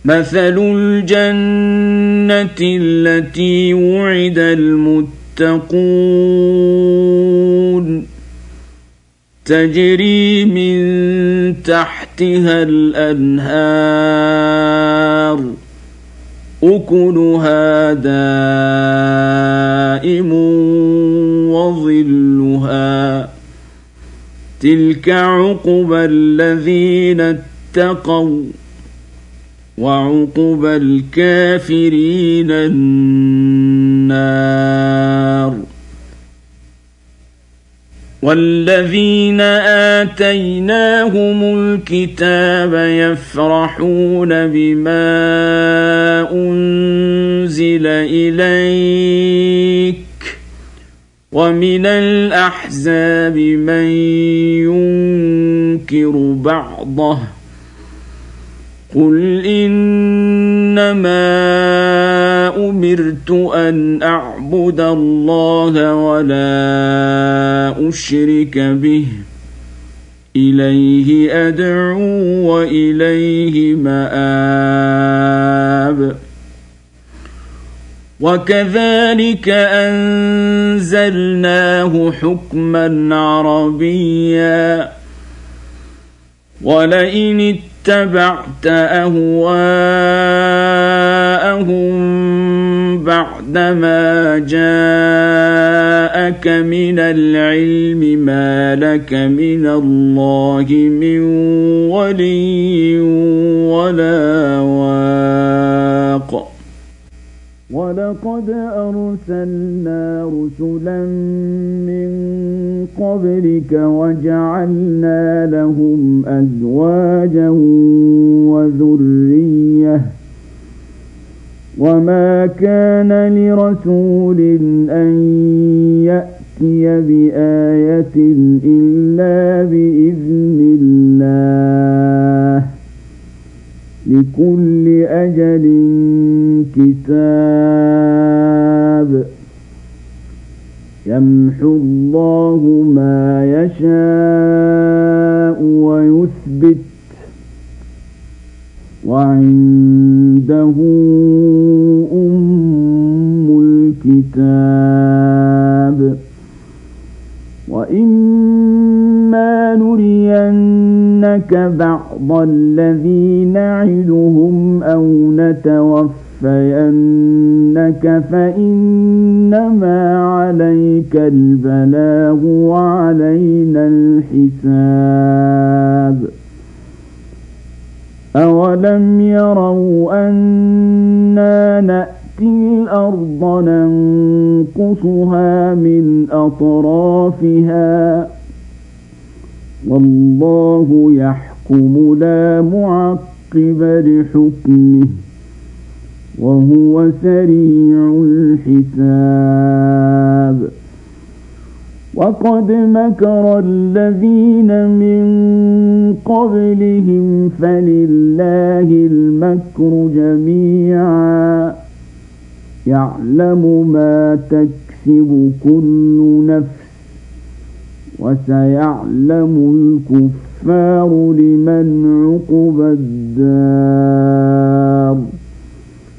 مثل الجنة التي وعد المتقون تجري من تحتها الأنهار أكلها دائم وظلها تلك عقبى الذين اتقوا وعقبى الكافرين النار والذين آتيناهم الكتاب يفرحون بما أنزل إليك ومن الأحزاب من ينكر بعضه قل إنما أمرت أن أعبد الله ولا أشرك به إليه أدعو وإليه مآب وكذلك أنزلناه حكما عربيا ولئن اتبعت أهواءهم بعدما جاءك من العلم ما لك من الله من ولي ولا واق ولقد أرسلنا رسلا من قبلك وجعلنا لهم أزواجا وذرية وما كان لرسول أن يأتي بآية إلا بإذن الله لكل أجل كتاب يمحو الله ما يشاء ويثبت وعنده أم الكتاب وإما نرينك بعض الذي نعدهم أو نتوفينك فإنما عليك البلاغ وعلينا الحساب أولم يروا أنا نأتي الأرض ننقصها من أطرافها والله يحكم لا معقب لحكمه وهو سريع الحساب وقد مكر الذين من قبلهم فلله المكر جميعا يعلم ما تكسب كل نفس وسيعلم الكفار لمن عقبى الدار